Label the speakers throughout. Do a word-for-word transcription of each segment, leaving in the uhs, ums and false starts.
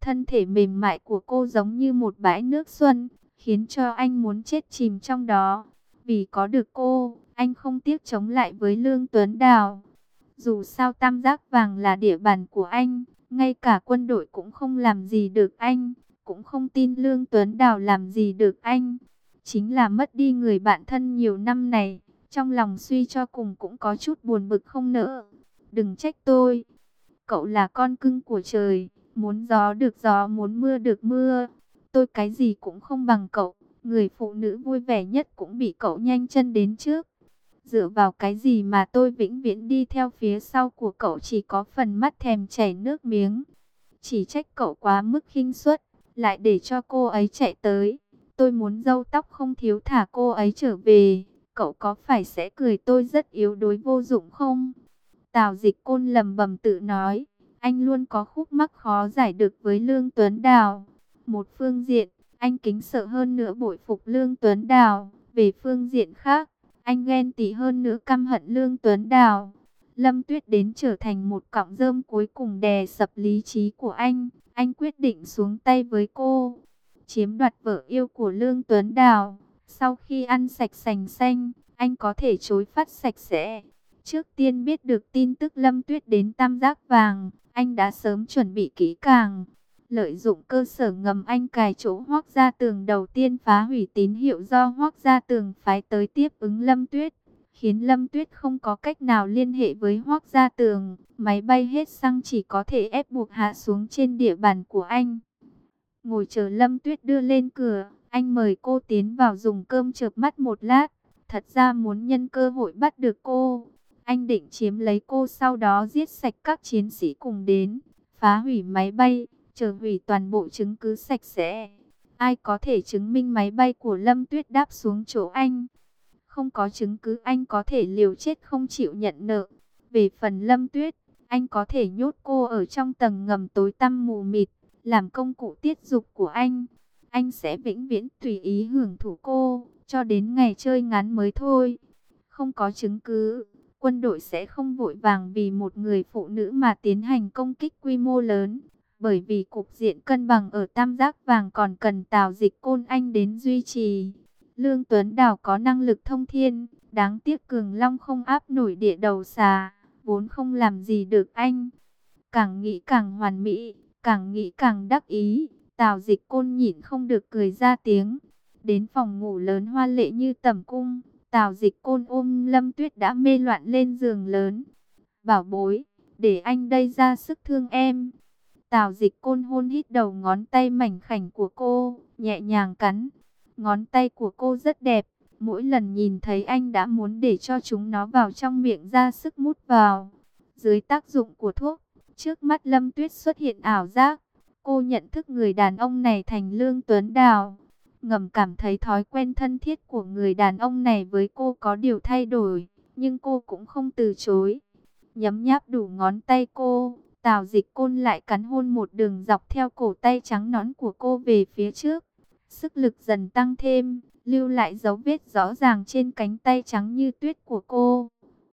Speaker 1: Thân thể mềm mại của cô giống như một bãi nước xuân, khiến cho anh muốn chết chìm trong đó. Vì có được cô, anh không tiếc chống lại với Lương Tuấn Đào. Dù sao Tam Giác Vàng là địa bàn của anh, ngay cả quân đội cũng không làm gì được anh, cũng không tin Lương Tuấn Đào làm gì được anh. Chính là mất đi người bạn thân nhiều năm này, trong lòng suy cho cùng cũng có chút buồn bực không nỡ. Đừng trách tôi, cậu là con cưng của trời, muốn gió được gió, muốn mưa được mưa. Tôi cái gì cũng không bằng cậu, người phụ nữ vui vẻ nhất cũng bị cậu nhanh chân đến trước. Dựa vào cái gì mà tôi vĩnh viễn đi theo phía sau của cậu, chỉ có phần mắt thèm chảy nước miếng. Chỉ trách cậu quá mức khinh suất, lại để cho cô ấy chạy tới. Tôi muốn râu tóc không thiếu thả cô ấy trở về. Cậu có phải sẽ cười tôi rất yếu đuối vô dụng không? Tào Dịch Côn lẩm bẩm tự nói. Anh luôn có khúc mắc khó giải được với Lương Tuấn Đào. Một phương diện, anh kính sợ hơn nữa bội phục Lương Tuấn Đào. Về phương diện khác, anh ghen tị hơn nữa căm hận Lương Tuấn Đào. Lâm Tuyết đến trở thành một cọng rơm cuối cùng đè sập lý trí của anh. Anh quyết định xuống tay với cô, chiếm đoạt vợ yêu của Lương Tuấn Đào. Sau khi ăn sạch sành xanh, anh có thể chối phát sạch sẽ. Trước tiên biết được tin tức Lâm Tuyết đến Tam Giác Vàng, anh đã sớm chuẩn bị kỹ càng. Lợi dụng cơ sở ngầm, anh cài chỗ Hoắc Gia Tường đầu tiên phá hủy tín hiệu do Hoắc Gia Tường phái tới tiếp ứng Lâm Tuyết, khiến Lâm Tuyết không có cách nào liên hệ với Hoắc Gia Tường. Máy bay hết xăng, chỉ có thể ép buộc hạ xuống trên địa bàn của anh. Ngồi chờ Lâm Tuyết đưa lên cửa, anh mời cô tiến vào dùng cơm chợp mắt một lát. Thật ra muốn nhân cơ hội bắt được cô, anh định chiếm lấy cô, sau đó giết sạch các chiến sĩ cùng đến, phá hủy máy bay, chờ hủy toàn bộ chứng cứ sạch sẽ. Ai có thể chứng minh máy bay của Lâm Tuyết đáp xuống chỗ anh? Không có chứng cứ, anh có thể liều chết không chịu nhận nợ. Về phần Lâm Tuyết, anh có thể nhốt cô ở trong tầng ngầm tối tăm mù mịt, làm công cụ tiết dục của anh. Anh sẽ vĩnh viễn tùy ý hưởng thụ cô, cho đến ngày chơi ngắn mới thôi. Không có chứng cứ, quân đội sẽ không vội vàng vì một người phụ nữ mà tiến hành công kích quy mô lớn. Bởi vì cục diện cân bằng ở Tam Giác Vàng còn cần Tào Dịch Côn anh đến duy trì. Lương Tuấn Đào có năng lực thông thiên, đáng tiếc Cường Long không áp nổi địa đầu xà, vốn không làm gì được anh. Càng nghĩ càng hoàn mỹ, càng nghĩ càng đắc ý, Tào Dịch Côn nhịn không được cười ra tiếng. Đến phòng ngủ lớn hoa lệ như tẩm cung, Tào Dịch Côn ôm Lâm Tuyết đã mê loạn lên giường lớn. Bảo bối, để anh đây ra sức thương em. Tào Dịch Côn hôn hít đầu ngón tay mảnh khảnh của cô, nhẹ nhàng cắn. Ngón tay của cô rất đẹp, mỗi lần nhìn thấy anh đã muốn để cho chúng nó vào trong miệng ra sức mút vào. Dưới tác dụng của thuốc, trước mắt Lâm Tuyết xuất hiện ảo giác. Cô nhận thức người đàn ông này thành Lương Tuấn Đào. Ngầm cảm thấy thói quen thân thiết của người đàn ông này với cô có điều thay đổi, nhưng cô cũng không từ chối. Nhấm nháp đủ ngón tay cô, Tào Dịch Côn lại cắn hôn một đường dọc theo cổ tay trắng nõn của cô về phía trước. Sức lực dần tăng thêm, lưu lại dấu vết rõ ràng trên cánh tay trắng như tuyết của cô.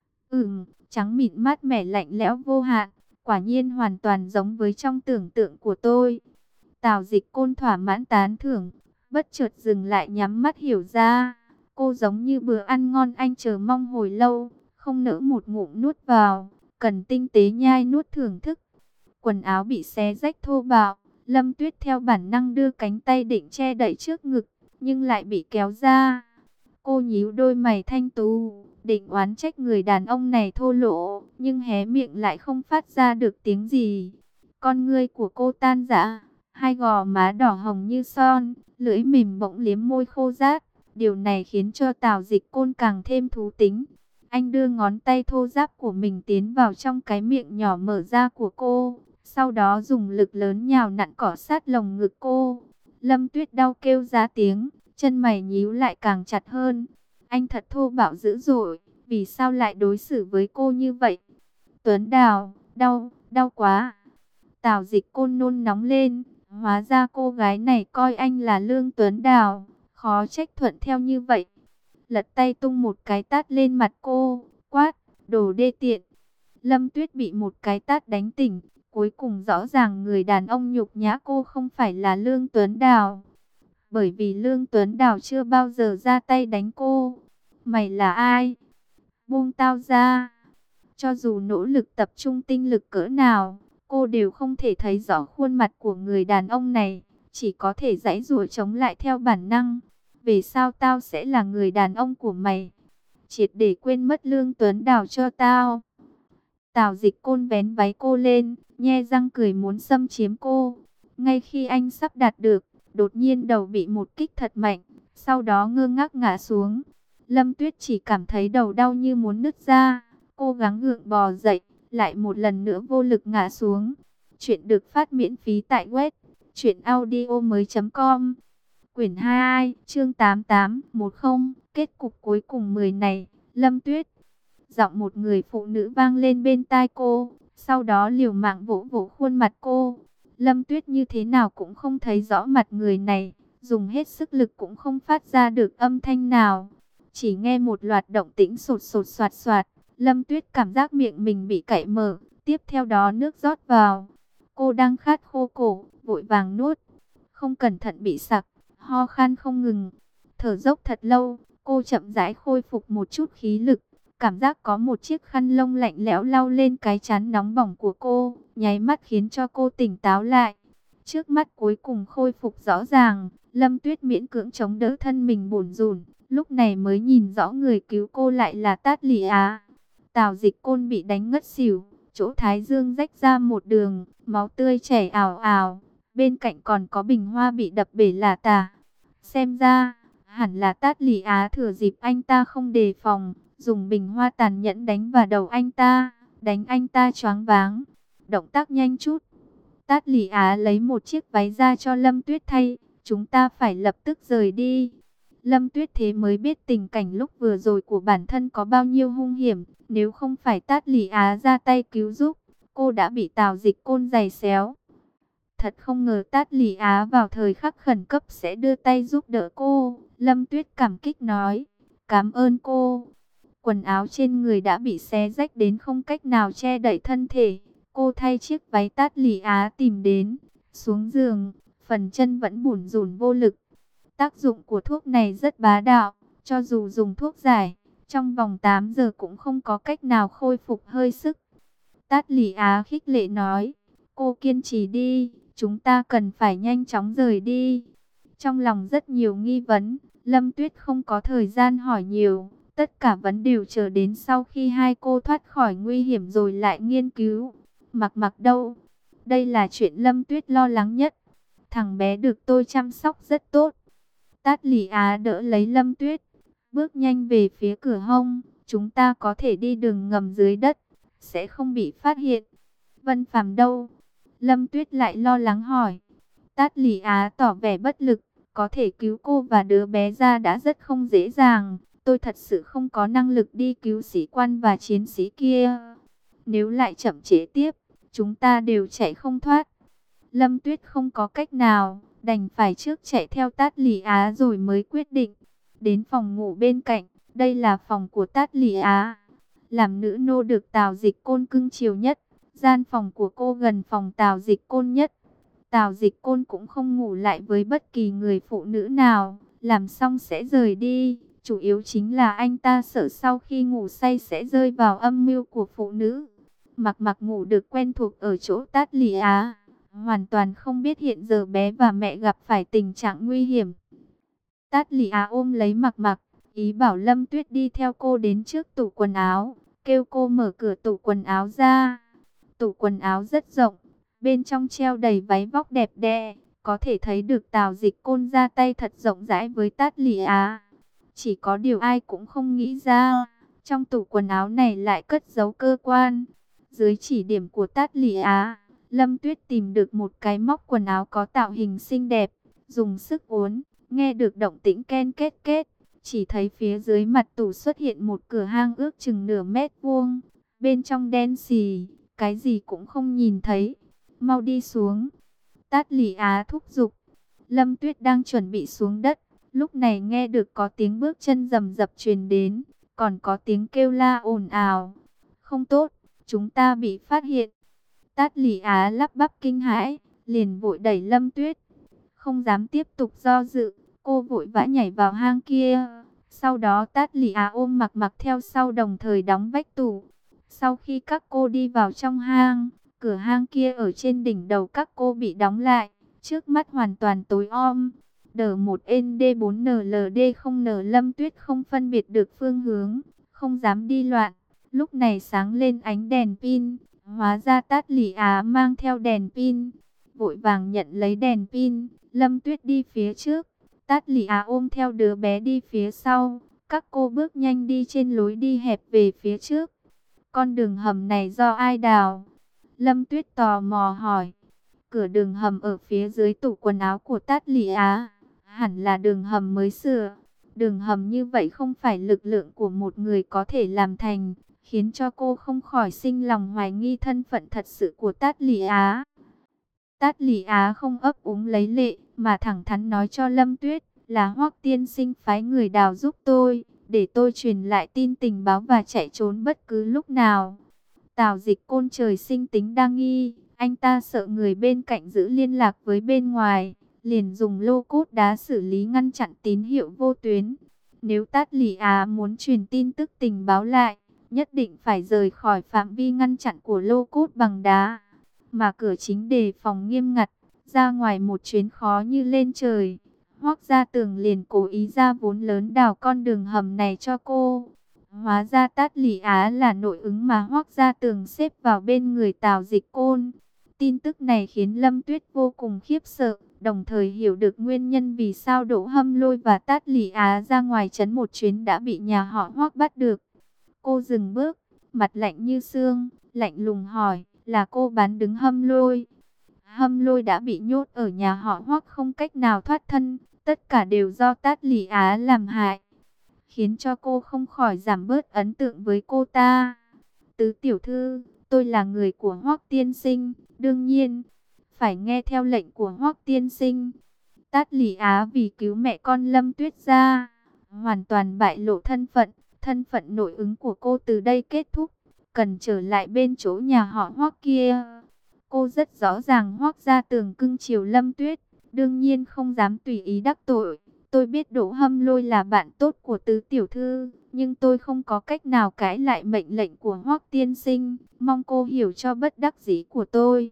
Speaker 1: Ừm, trắng mịn mát mẻ lạnh lẽo vô hạn, quả nhiên hoàn toàn giống với trong tưởng tượng của tôi. Tào Dịch Côn thỏa mãn tán thưởng, bất chợt dừng lại nhắm mắt hiểu ra. Cô giống như bữa ăn ngon anh chờ mong hồi lâu, không nỡ một ngụm nuốt vào, cần tinh tế nhai nuốt thưởng thức. Quần áo bị xé rách thô bạo, Lâm Tuyết theo bản năng đưa cánh tay định che đậy trước ngực, nhưng lại bị kéo ra. Cô nhíu đôi mày thanh tú, định oán trách người đàn ông này thô lỗ, nhưng hé miệng lại không phát ra được tiếng gì. Con ngươi của cô tan rã, hai gò má đỏ hồng như son, lưỡi mềm bỗng liếm môi khô rát. Điều này khiến cho Tào Dịch Côn càng thêm thú tính. Anh đưa ngón tay thô ráp của mình tiến vào trong cái miệng nhỏ mở ra của cô, sau đó dùng lực lớn nhào nặn cỏ sát lồng ngực cô. Lâm Tuyết đau kêu ra tiếng, chân mày nhíu lại càng chặt hơn. Anh thật thô bạo dữ dội, vì sao lại đối xử với cô như vậy? Tuấn Đào, đau, đau quá. Tào Dịch Côn nôn nóng lên, hóa ra cô gái này coi anh là Lương Tuấn Đào, khó trách thuận theo như vậy. Lật tay tung một cái tát lên mặt cô, quát, đồ đê tiện. Lâm Tuyết bị một cái tát đánh tỉnh, Cuối cùng rõ ràng người đàn ông nhục nhã cô không phải là Lương Tuấn Đào. Bởi vì Lương Tuấn Đào chưa bao giờ ra tay đánh cô. Mày là ai? Buông tao ra. Cho dù nỗ lực tập trung tinh lực cỡ nào, cô đều không thể thấy rõ khuôn mặt của người đàn ông này. Chỉ có thể giãy giụa chống lại theo bản năng. Về sau tao sẽ là người đàn ông của mày. Triệt để quên mất Lương Tuấn Đào cho tao. Tào Dịch Côn vén váy cô lên, nhe răng cười muốn xâm chiếm cô. Ngay khi anh sắp đạt được, đột nhiên đầu bị một kích thật mạnh, sau đó ngơ ngác ngã xuống. Lâm Tuyết chỉ cảm thấy đầu đau như muốn nứt ra, cô gắng gượng bò dậy, lại một lần nữa vô lực ngã xuống. Chuyện được phát miễn phí tại web truyện audio mới chấm com. Quyển hai, chương tám tám mười, kết cục cuối cùng mười này, Lâm Tuyết. Giọng một người phụ nữ vang lên bên tai cô, sau đó liều mạng vỗ vỗ khuôn mặt cô. Lâm Tuyết như thế nào cũng không thấy rõ mặt người này, dùng hết sức lực cũng không phát ra được âm thanh nào. Chỉ nghe một loạt động tĩnh sột sột soạt soạt, Lâm Tuyết cảm giác miệng mình bị cạy mở, tiếp theo đó nước rót vào. Cô đang khát khô cổ, vội vàng nuốt, không cẩn thận bị sặc, ho khan không ngừng. Thở dốc thật lâu, cô chậm rãi khôi phục một chút khí lực. Cảm giác có một chiếc khăn lông lạnh lẽo lau lên cái trán nóng bỏng của cô, nháy mắt khiến cho cô tỉnh táo lại. Trước mắt cuối cùng khôi phục rõ ràng, Lâm Tuyết miễn cưỡng chống đỡ thân mình bủn rủn, lúc này mới nhìn rõ người cứu cô lại là Tát Lị Á. Tào Dịch Côn bị đánh ngất xỉu, chỗ thái dương rách ra một đường, máu tươi chảy ào ào, bên cạnh còn có bình hoa bị đập bể lả tả. Xem ra, hẳn là Tát Lị Á thừa dịp anh ta không đề phòng, dùng bình hoa tàn nhẫn đánh vào đầu anh ta, đánh anh ta choáng váng. Động tác nhanh chút. Tát Lị Á lấy một chiếc váy ra cho Lâm Tuyết thay, chúng ta phải lập tức rời đi. Lâm Tuyết thế mới biết tình cảnh lúc vừa rồi của bản thân có bao nhiêu hung hiểm, nếu không phải Tát Lị Á ra tay cứu giúp, cô đã bị Tào Dịch Côn giày xéo. Thật không ngờ Tát Lị Á vào thời khắc khẩn cấp sẽ đưa tay giúp đỡ cô. Lâm Tuyết cảm kích nói, cảm ơn cô. Quần áo trên người đã bị xé rách đến không cách nào che đậy thân thể. Cô thay chiếc váy Tát Lị Á tìm đến, xuống giường, phần chân vẫn bủn rủn vô lực. Tác dụng của thuốc này rất bá đạo, cho dù dùng thuốc giải, trong vòng tám giờ cũng không có cách nào khôi phục hơi sức. Tát Lị Á khích lệ nói, cô kiên trì đi, chúng ta cần phải nhanh chóng rời đi. Trong lòng rất nhiều nghi vấn, Lâm Tuyết không có thời gian hỏi nhiều. Tất cả vấn đều chờ đến sau khi hai cô thoát khỏi nguy hiểm rồi lại nghiên cứu. Mặc Mặc đâu? Đây là chuyện Lâm Tuyết lo lắng nhất. Thằng bé được tôi chăm sóc rất tốt. Tát Lị Á đỡ lấy Lâm Tuyết, bước nhanh về phía cửa hông. Chúng ta có thể đi đường ngầm dưới đất, sẽ không bị phát hiện. Vân Phàm đâu? Lâm Tuyết lại lo lắng hỏi. Tát Lị Á tỏ vẻ bất lực, có thể cứu cô và đứa bé ra đã rất không dễ dàng. Tôi thật sự không có năng lực đi cứu sĩ quan và chiến sĩ kia. Nếu lại chậm trễ tiếp, chúng ta đều chạy không thoát. Lâm Tuyết không có cách nào, đành phải trước chạy theo Tát Lị Á rồi mới quyết định. Đến phòng ngủ bên cạnh, đây là phòng của Tát Lị Á. Làm nữ nô được Tào Dịch Côn cưng chiều nhất, gian phòng của cô gần phòng Tào Dịch Côn nhất. Tào Dịch Côn cũng không ngủ lại với bất kỳ người phụ nữ nào, làm xong sẽ rời đi. Chủ yếu chính là anh ta sợ sau khi ngủ say sẽ rơi vào âm mưu của phụ nữ. Mặc Mặc ngủ được quen thuộc ở chỗ Tát Lị Á, hoàn toàn không biết hiện giờ bé và mẹ gặp phải tình trạng nguy hiểm. Tát Lị Á ôm lấy Mặc Mặc, ý bảo Lâm Tuyết đi theo cô đến trước tủ quần áo, kêu cô mở cửa tủ quần áo ra. Tủ quần áo rất rộng, bên trong treo đầy váy vóc đẹp đẽ, có thể thấy được Tào Dịch Côn ra tay thật rộng rãi với Tát Lị Á. Chỉ có điều ai cũng không nghĩ ra, trong tủ quần áo này lại cất giấu cơ quan. Dưới chỉ điểm của Tát Lị Á, Lâm Tuyết tìm được một cái móc quần áo có tạo hình xinh đẹp, dùng sức uốn, nghe được động tĩnh ken kết kết. Chỉ thấy phía dưới mặt tủ xuất hiện một cửa hang ước chừng nửa mét vuông, bên trong đen xì, cái gì cũng không nhìn thấy. Mau đi xuống. Tát Lị Á thúc giục. Lâm Tuyết đang chuẩn bị xuống đất, lúc này nghe được có tiếng bước chân rầm rập truyền đến, còn có tiếng kêu la ồn ào. Không tốt, chúng ta bị phát hiện. Tát Lị Á lắp bắp kinh hãi, liền vội đẩy Lâm Tuyết. Không dám tiếp tục do dự, cô vội vã nhảy vào hang kia. Sau đó Tát Lị Á ôm Mặc Mặc theo sau, đồng thời đóng vách tủ. Sau khi các cô đi vào trong hang, cửa hang kia ở trên đỉnh đầu các cô bị đóng lại, trước mắt hoàn toàn tối om. đê một en đê bốn en lờ đê không en, Lâm Tuyết không phân biệt được phương hướng, không dám đi loạn. Lúc này sáng lên ánh đèn pin, hóa ra Tát Lị Á mang theo đèn pin. Vội vàng nhận lấy đèn pin, Lâm Tuyết đi phía trước, Tát Lị Á ôm theo đứa bé đi phía sau. Các cô bước nhanh đi trên lối đi hẹp về phía trước. Con đường hầm này do ai đào? Lâm Tuyết tò mò hỏi. Cửa đường hầm ở phía dưới tủ quần áo của Tát Lị Á, hẳn là đường hầm mới sửa. Đường hầm như vậy không phải lực lượng của một người có thể làm thành, khiến cho cô không khỏi sinh lòng hoài nghi thân phận thật sự của Tát Lị Á. Tát Lị Á không ấp úng lấy lệ, mà thẳng thắn nói cho Lâm Tuyết, là Hoắc tiên sinh phái người đào giúp tôi, để tôi truyền lại tin tình báo và chạy trốn bất cứ lúc nào. Tào Dịch Côn trời sinh tính đa nghi, anh ta sợ người bên cạnh giữ liên lạc với bên ngoài, liền dùng lô cốt đá xử lý ngăn chặn tín hiệu vô tuyến. Nếu Tát Lị Á muốn truyền tin tức tình báo lại, nhất định phải rời khỏi phạm vi ngăn chặn của lô cốt bằng đá, mà cửa chính đề phòng nghiêm ngặt, ra ngoài một chuyến khó như lên trời. Hoắc Gia Tường liền cố ý ra vốn lớn đào con đường hầm này cho cô. Hóa ra Tát Lị Á là nội ứng mà Hoắc Gia Tường xếp vào bên người Tào Dịch Côn. Tin tức này khiến Lâm Tuyết vô cùng khiếp sợ, đồng thời hiểu được nguyên nhân vì sao Đỗ Hâm Lôi và Tát Lị Á ra ngoài trấn một chuyến đã bị nhà họ Hoắc bắt được. Cô dừng bước, mặt lạnh như xương, lạnh lùng hỏi, là cô bán đứng Hâm Lôi? Hâm Lôi đã bị nhốt ở nhà họ Hoắc không cách nào thoát thân, tất cả đều do Tát Lị Á làm hại, khiến cho cô không khỏi giảm bớt ấn tượng với cô ta. Tứ tiểu thư, tôi là người của Hoắc tiên sinh, đương nhiên phải nghe theo lệnh của Hoắc tiên sinh. Tát Lị Á vì cứu mẹ con Lâm Tuyết ra, hoàn toàn bại lộ thân phận, thân phận nội ứng của cô từ đây kết thúc, cần trở lại bên chỗ nhà họ Hoắc kia. Cô rất rõ ràng Hoắc Gia Tường cưng chiều Lâm Tuyết, đương nhiên không dám tùy ý đắc tội. Tôi biết Đỗ Hâm Lôi là bạn tốt của tứ tiểu thư, nhưng tôi không có cách nào cãi lại mệnh lệnh của Hoắc tiên sinh, mong cô hiểu cho bất đắc dĩ của tôi.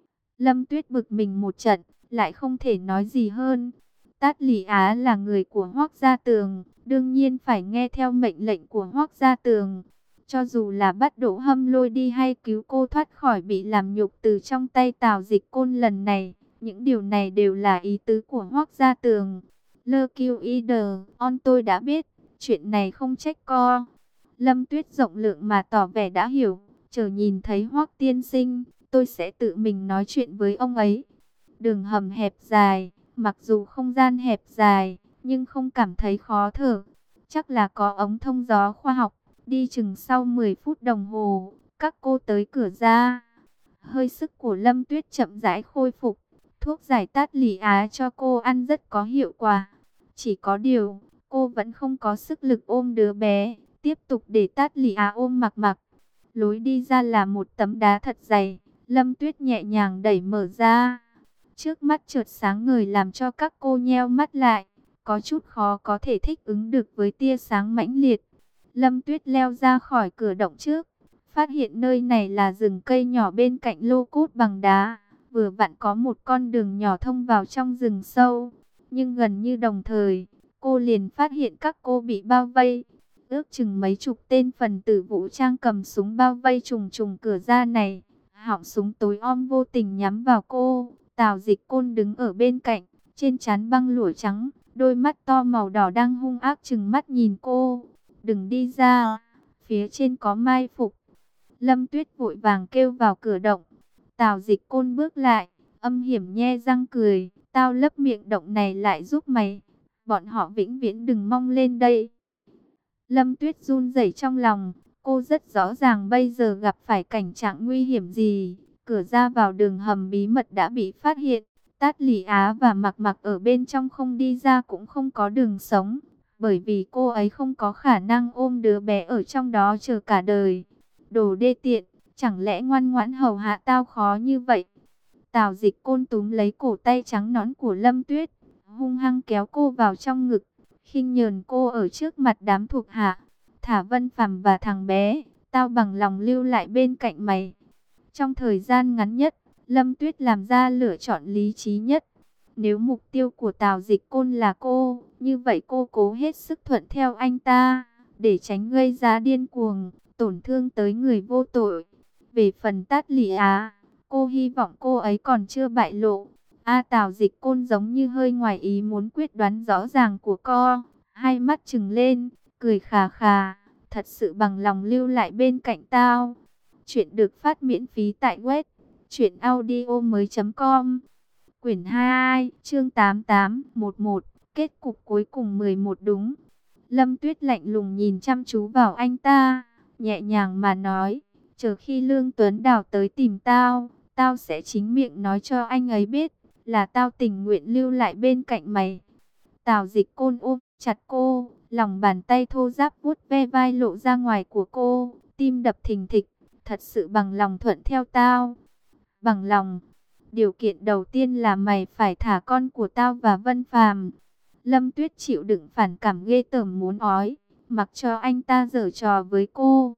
Speaker 1: Lâm Tuyết bực mình một trận, lại không thể nói gì hơn. Tát Lị Á là người của Hoắc Gia Tường, đương nhiên phải nghe theo mệnh lệnh của Hoắc Gia Tường. Cho dù là bắt Đỗ Hâm Lôi đi hay cứu cô thoát khỏi bị làm nhục từ trong tay Tào Dịch Côn lần này, những điều này đều là ý tứ của Hoắc Gia Tường. Lơ kiêu y đờ, on tôi đã biết, chuyện này không trách co. Lâm Tuyết rộng lượng mà tỏ vẻ đã hiểu, chờ nhìn thấy Hoắc tiên sinh, tôi sẽ tự mình nói chuyện với ông ấy. Đường hầm hẹp dài, mặc dù không gian hẹp dài, nhưng không cảm thấy khó thở. Chắc là có ống thông gió khoa học. Đi chừng sau mười phút đồng hồ, các cô tới cửa ra. Hơi sức của Lâm Tuyết chậm rãi khôi phục. Thuốc giải Tát Lị Á cho cô ăn rất có hiệu quả. Chỉ có điều, cô vẫn không có sức lực ôm đứa bé, tiếp tục để Tát Lị Á ôm Mặc Mặc. Lối đi ra là một tấm đá thật dày, Lâm Tuyết nhẹ nhàng đẩy mở ra. Trước mắt chợt sáng ngời làm cho các cô nheo mắt lại, có chút khó có thể thích ứng được với tia sáng mãnh liệt. Lâm Tuyết leo ra khỏi cửa động trước, phát hiện nơi này là rừng cây nhỏ bên cạnh lô cốt bằng đá. Vừa vặn có một con đường nhỏ thông vào trong rừng sâu. Nhưng gần như đồng thời, cô liền phát hiện các cô bị bao vây. Ước chừng mấy chục tên phần tử vũ trang cầm súng bao vây trùng trùng cửa ra này. Họng súng tối om vô tình nhắm vào cô. Tào Dịch Côn đứng ở bên cạnh, trên trán băng lụa trắng, đôi mắt to màu đỏ đang hung ác trừng mắt nhìn cô. Đừng đi ra, phía trên có mai phục. Lâm Tuyết vội vàng kêu vào cửa động. Tào Dịch Côn bước lại, âm hiểm nhe răng cười. Tao lấp miệng động này lại giúp mày. Bọn họ vĩnh viễn đừng mong lên đây. Lâm Tuyết run rẩy trong lòng. Cô rất rõ ràng bây giờ gặp phải cảnh trạng nguy hiểm gì. Cửa ra vào đường hầm bí mật đã bị phát hiện. Tát Lị Á và Mặc Mặc ở bên trong không đi ra cũng không có đường sống. Bởi vì cô ấy không có khả năng ôm đứa bé ở trong đó chờ cả đời. Đồ đê tiện, chẳng lẽ ngoan ngoãn hầu hạ tao khó như vậy? Tào Dịch Côn túm lấy cổ tay trắng nõn của Lâm Tuyết, hung hăng kéo cô vào trong ngực, khinh nhờn cô ở trước mặt đám thuộc hạ. Thả Vân Phàm và thằng bé, tao bằng lòng lưu lại bên cạnh mày. Trong thời gian ngắn nhất, Lâm Tuyết làm ra lựa chọn lý trí nhất. Nếu mục tiêu của Tào Dịch Côn là cô, như vậy cô cố hết sức thuận theo anh ta, để tránh gây ra điên cuồng, tổn thương tới người vô tội. Về phần Tát Lị Á, cô hy vọng cô ấy còn chưa bại lộ. A Tào Dịch Côn giống như hơi ngoài ý muốn quyết đoán rõ ràng của cô, hai mắt trừng lên, cười khà khà, thật sự bằng lòng lưu lại bên cạnh tao. Chuyện được phát miễn phí tại web truyện audio mới chấm com. Quyển hai, chương tám tám, mười một, kết cục cuối cùng mười một đúng. Lâm Tuyết lạnh lùng nhìn chăm chú vào anh ta, nhẹ nhàng mà nói, chờ khi Lương Tuấn Đào tới tìm tao, tao sẽ chính miệng nói cho anh ấy biết, là tao tình nguyện lưu lại bên cạnh mày. Tào Dịch Côn ôm chặt cô, lòng bàn tay thô ráp vuốt ve vai lộ ra ngoài của cô, tim đập thình thịch, thật sự bằng lòng thuận theo tao. Bằng lòng. Điều kiện đầu tiên là mày phải thả con của tao và Vân Phàm. Lâm Tuyết chịu đựng phản cảm ghê tởm muốn ói, mặc cho anh ta giở trò với cô.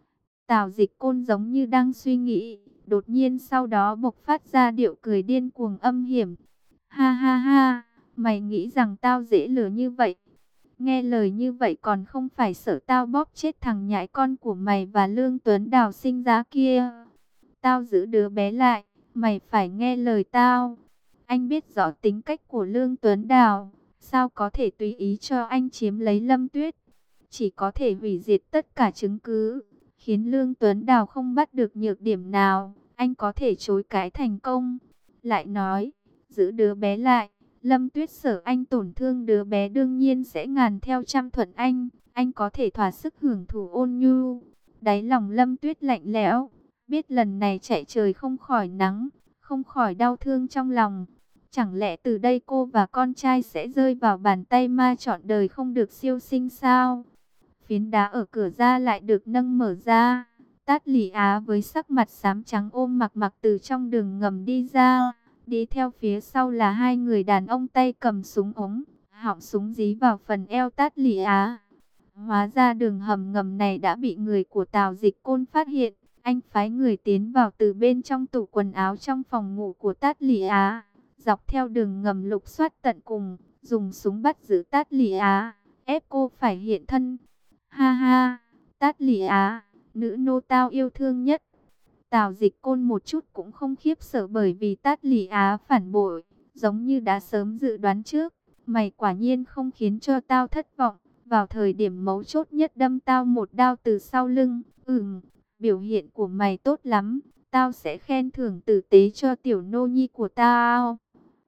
Speaker 1: Tào Dịch Côn giống như đang suy nghĩ, đột nhiên sau đó bộc phát ra điệu cười điên cuồng âm hiểm. Ha ha ha, mày nghĩ rằng tao dễ lừa như vậy? Nghe lời như vậy còn không phải sợ tao bóp chết thằng nhãi con của mày và Lương Tuấn Đào sinh ra kia. Tao giữ đứa bé lại, mày phải nghe lời tao. Anh biết rõ tính cách của Lương Tuấn Đào, sao có thể tùy ý cho anh chiếm lấy Lâm Tuyết? Chỉ có thể hủy diệt tất cả chứng cứ, khiến Lương Tuấn Đào không bắt được nhược điểm nào, anh có thể chối cãi thành công. Lại nói, giữ đứa bé lại, Lâm Tuyết sợ anh tổn thương đứa bé đương nhiên sẽ ngàn theo trăm thuận anh, anh có thể thỏa sức hưởng thụ ôn nhu. Đáy lòng Lâm Tuyết lạnh lẽo, biết lần này chạy trời không khỏi nắng, không khỏi đau thương trong lòng. Chẳng lẽ từ đây cô và con trai sẽ rơi vào bàn tay ma trọn đời không được siêu sinh sao? Phiến đá ở cửa ra lại được nâng mở ra. Tát Lị Á với sắc mặt xám trắng ôm Mặc Mặc từ trong đường ngầm đi ra. Đi theo phía sau là hai người đàn ông tay cầm súng ống, họng súng dí vào phần eo Tát Lị Á. Hóa ra đường hầm ngầm này đã bị người của Tào Dịch Côn phát hiện. Anh phái người tiến vào từ bên trong tủ quần áo trong phòng ngủ của Tát Lị Á, dọc theo đường ngầm lục soát tận cùng, dùng súng bắt giữ Tát Lị Á, ép cô phải hiện thân. Ha ha, Tát Lị Á, nữ nô tao yêu thương nhất. Tào Dịch Côn một chút cũng không khiếp sợ bởi vì Tát Lị Á phản bội, giống như đã sớm dự đoán trước. Mày quả nhiên không khiến cho tao thất vọng, vào thời điểm mấu chốt nhất đâm tao một đao từ sau lưng. Ừm, biểu hiện của mày tốt lắm, tao sẽ khen thưởng tử tế cho tiểu nô nhi của tao.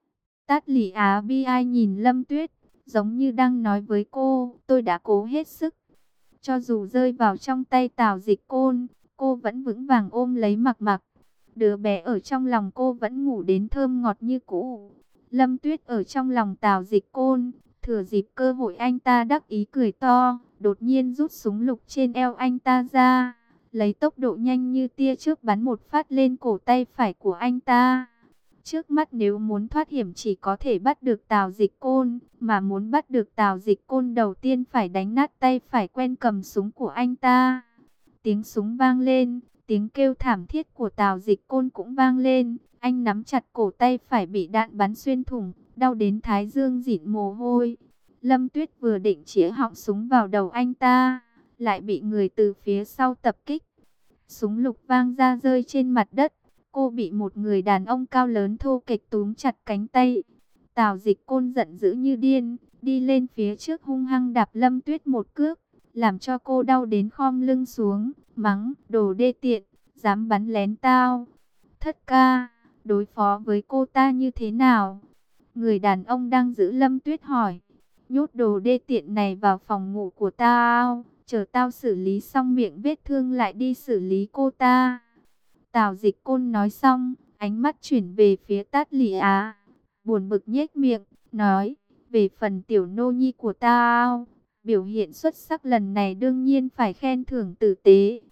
Speaker 1: Tát Lị Á bi ai nhìn Lâm Tuyết, giống như đang nói với cô, tôi đã cố hết sức. Cho dù rơi vào trong tay Tào Dịch Côn, cô vẫn vững vàng ôm lấy Mặc Mặc. Đứa bé ở trong lòng cô vẫn ngủ đến thơm ngọt như cũ. Lâm Tuyết ở trong lòng Tào Dịch Côn, thừa dịp cơ hội anh ta đắc ý cười to, đột nhiên rút súng lục trên eo anh ta ra, lấy tốc độ nhanh như tia chớp bắn một phát lên cổ tay phải của anh ta. Trước mắt nếu muốn thoát hiểm chỉ có thể bắt được Tào Dịch Côn, mà muốn bắt được Tào Dịch Côn đầu tiên phải đánh nát tay phải quen cầm súng của anh ta. Tiếng súng vang lên, tiếng kêu thảm thiết của Tào Dịch Côn cũng vang lên, anh nắm chặt cổ tay phải bị đạn bắn xuyên thủng, đau đến thái dương dịn mồ hôi. Lâm Tuyết vừa định chĩa họng súng vào đầu anh ta, lại bị người từ phía sau tập kích. Súng lục vang ra rơi trên mặt đất. Cô bị một người đàn ông cao lớn thô kệch túm chặt cánh tay. Tào Dịch Côn giận dữ như điên, đi lên phía trước hung hăng đạp Lâm Tuyết một cước, làm cho cô đau đến khom lưng xuống, mắng, đồ đê tiện, dám bắn lén tao. Thất ca, đối phó với cô ta như thế nào? Người đàn ông đang giữ Lâm Tuyết hỏi. Nhốt đồ đê tiện này vào phòng ngủ của tao, chờ tao xử lý xong miệng vết thương lại đi xử lý cô ta. Tào Dịch Côn nói xong, ánh mắt chuyển về phía Tát Lị Á, buồn bực nhếch miệng, nói, về phần tiểu nô nhi của tao, biểu hiện xuất sắc lần này đương nhiên phải khen thưởng tử tế.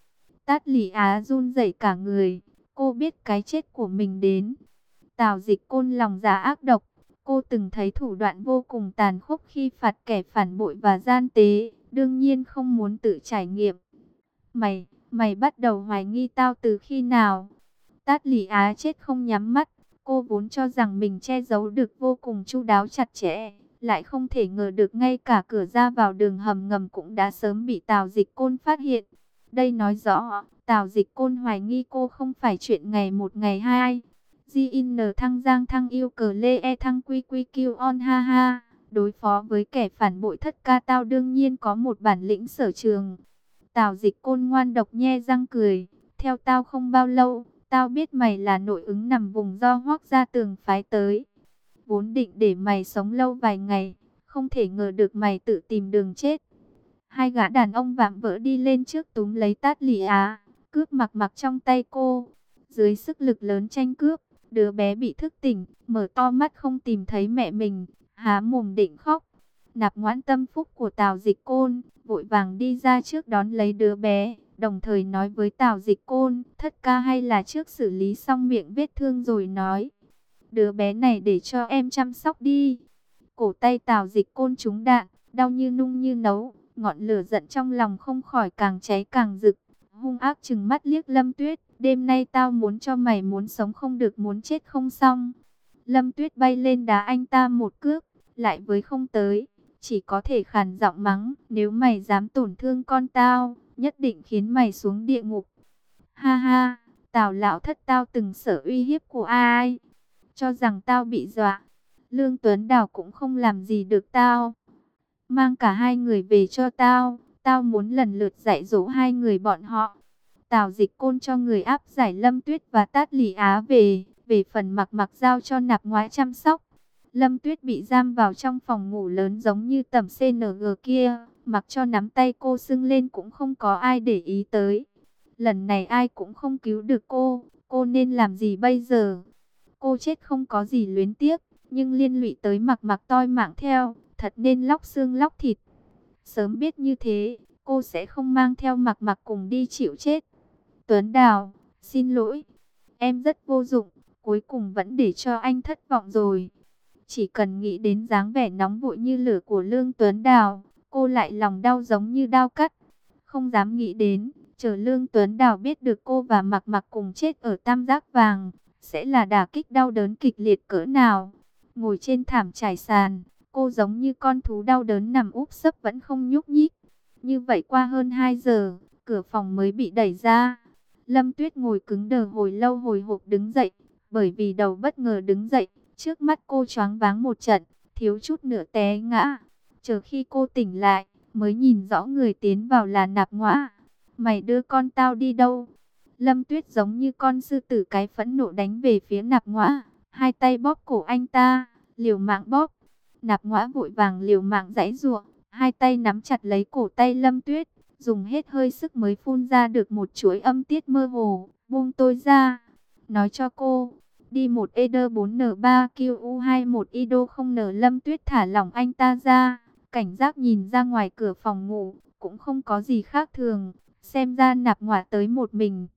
Speaker 1: Tát Lị Á run rẩy cả người, cô biết cái chết của mình đến. Tào Dịch Côn lòng dạ ác độc, cô từng thấy thủ đoạn vô cùng tàn khốc khi phạt kẻ phản bội và gian tế, đương nhiên không muốn tự trải nghiệm. Mày, mày bắt đầu hoài nghi tao từ khi nào? Tát Lị Á chết không nhắm mắt, cô vốn cho rằng mình che giấu được vô cùng chu đáo chặt chẽ, lại không thể ngờ được ngay cả cửa ra vào đường hầm ngầm cũng đã sớm bị Tào Dịch Côn phát hiện. Đây nói rõ, Tào Dịch Côn hoài nghi cô không phải chuyện ngày một ngày hai. gi en thăng giang thăng yêu cờ lê e thăng quy quy kiêu on ha ha. Đối phó với kẻ phản bội thất ca tao đương nhiên có một bản lĩnh sở trường. Tào Dịch Côn ngoan độc nhe răng cười. Theo tao không bao lâu, tao biết mày là nội ứng nằm vùng do Hoắc Gia Tường phái tới. Vốn định để mày sống lâu vài ngày, không thể ngờ được mày tự tìm đường chết. Hai gã đàn ông vạm vỡ đi lên trước túm lấy Tát Lị Á, cướp mặc mặc trong tay cô. Dưới sức lực lớn tranh cướp, đứa bé bị thức tỉnh, mở to mắt không tìm thấy mẹ mình, há mồm định khóc. Nạp Ngoãn tâm phúc của Tào Dịch Côn, vội vàng đi ra trước đón lấy đứa bé, đồng thời nói với Tào Dịch Côn, thất ca hay là trước xử lý xong miệng vết thương rồi nói. Đứa bé này để cho em chăm sóc đi. Cổ tay Tào Dịch Côn trúng đạn, đau như nung như nấu, ngọn lửa giận trong lòng không khỏi càng cháy càng rực. Hung ác trừng mắt liếc Lâm Tuyết, đêm nay tao muốn cho mày muốn sống không được muốn chết không xong. Lâm Tuyết bay lên đá anh ta một cước, lại với không tới, chỉ có thể khàn giọng mắng, nếu mày dám tổn thương con tao, nhất định khiến mày xuống địa ngục. Ha ha, Tào lão thất tao từng sở uy hiếp của ai, cho rằng tao bị dọa. Lương Tuấn Đào cũng không làm gì được tao. Mang cả hai người về cho tao, tao muốn lần lượt dạy dỗ hai người bọn họ. Tào Dịch Côn cho người áp giải Lâm Tuyết và Tát Lị Á về, về phần mặc mặc giao cho Nạp Ngoại chăm sóc. Lâm Tuyết bị giam vào trong phòng ngủ lớn giống như tầm xê en giê kia, mặc cho nắm tay cô sưng lên cũng không có ai để ý tới. Lần này ai cũng không cứu được cô, cô nên làm gì bây giờ? Cô chết không có gì luyến tiếc, nhưng liên lụy tới mặc mặc toi mạng theo, thật nên lóc xương lóc thịt. Sớm biết như thế, cô sẽ không mang theo mặc mặc cùng đi chịu chết. Tuấn Đào, xin lỗi, em rất vô dụng, cuối cùng vẫn để cho anh thất vọng rồi. Chỉ cần nghĩ đến dáng vẻ nóng vội như lửa của Lương Tuấn Đào, cô lại lòng đau giống như đao cắt. Không dám nghĩ đến, chờ Lương Tuấn Đào biết được cô và mặc mặc cùng chết ở Tam Giác Vàng, sẽ là đả kích đau đớn kịch liệt cỡ nào. Ngồi trên thảm trải sàn, cô giống như con thú đau đớn nằm úp sấp vẫn không nhúc nhích. Như vậy qua hơn hai giờ, cửa phòng mới bị đẩy ra. Lâm Tuyết ngồi cứng đờ hồi lâu hồi hộp đứng dậy, bởi vì đầu bất ngờ đứng dậy, trước mắt cô choáng váng một trận, thiếu chút nữa té ngã. Chờ khi cô tỉnh lại, mới nhìn rõ người tiến vào là Nạp Ngoã. Mày đưa con tao đi đâu? Lâm Tuyết giống như con sư tử cái phẫn nộ đánh về phía Nạp Ngoã, hai tay bóp cổ anh ta, liều mạng bóp. Nạp Ngoã vội vàng liều mạng giãy giụa, hai tay nắm chặt lấy cổ tay Lâm Tuyết, dùng hết hơi sức mới phun ra được một chuỗi âm tiết mơ hồ. Buông tôi ra, nói cho cô, đi một E D bốn N ba Q U hai một I D O không N. Lâm Tuyết thả lỏng anh ta ra, cảnh giác nhìn ra ngoài cửa phòng ngủ, cũng không có gì khác thường, xem ra Nạp Ngoã tới một mình.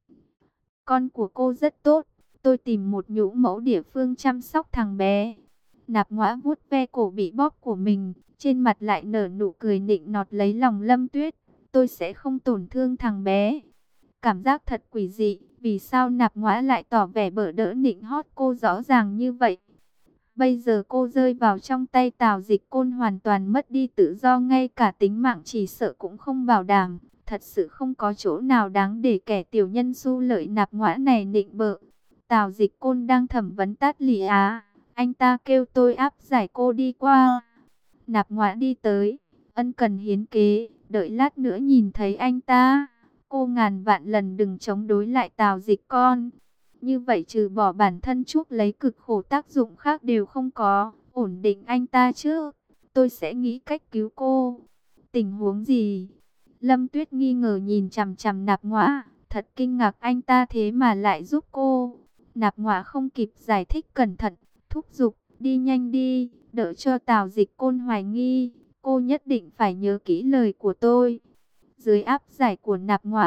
Speaker 1: Con của cô rất tốt, tôi tìm một nhũ mẫu địa phương chăm sóc thằng bé. Nạp Ngoã vuốt ve cổ bị bóp của mình, trên mặt lại nở nụ cười nịnh nọt lấy lòng Lâm Tuyết. Tôi sẽ không tổn thương thằng bé. Cảm giác thật quỷ dị, vì sao Nạp Ngoã lại tỏ vẻ bỡ đỡ nịnh hót cô rõ ràng như vậy? Bây giờ cô rơi vào trong tay Tào Dịch Côn hoàn toàn mất đi tự do, ngay cả tính mạng chỉ sợ cũng không bảo đảm. Thật sự không có chỗ nào đáng để kẻ tiểu nhân su lợi Nạp Ngoã này nịnh bợ. Tào Dịch Côn đang thẩm vấn Tát Lị Á, anh ta kêu tôi áp giải cô đi qua. Nạp Ngoã đi tới, ân cần hiến kế, đợi lát nữa nhìn thấy anh ta, cô ngàn vạn lần đừng chống đối lại Tào Dịch Con. Như vậy trừ bỏ bản thân chuốc lấy cực khổ tác dụng khác đều không có, ổn định anh ta chứ. Tôi sẽ nghĩ cách cứu cô. Tình huống gì? Lâm Tuyết nghi ngờ nhìn chằm chằm Nạp Ngoã, thật kinh ngạc anh ta thế mà lại giúp cô. Nạp Ngoã không kịp giải thích cẩn thận, thúc giục, đi nhanh đi, đỡ cho Tào Dịch Côn hoài nghi. Cô nhất định phải nhớ kỹ lời của tôi. Dưới áp giải của Nạp Ngoã,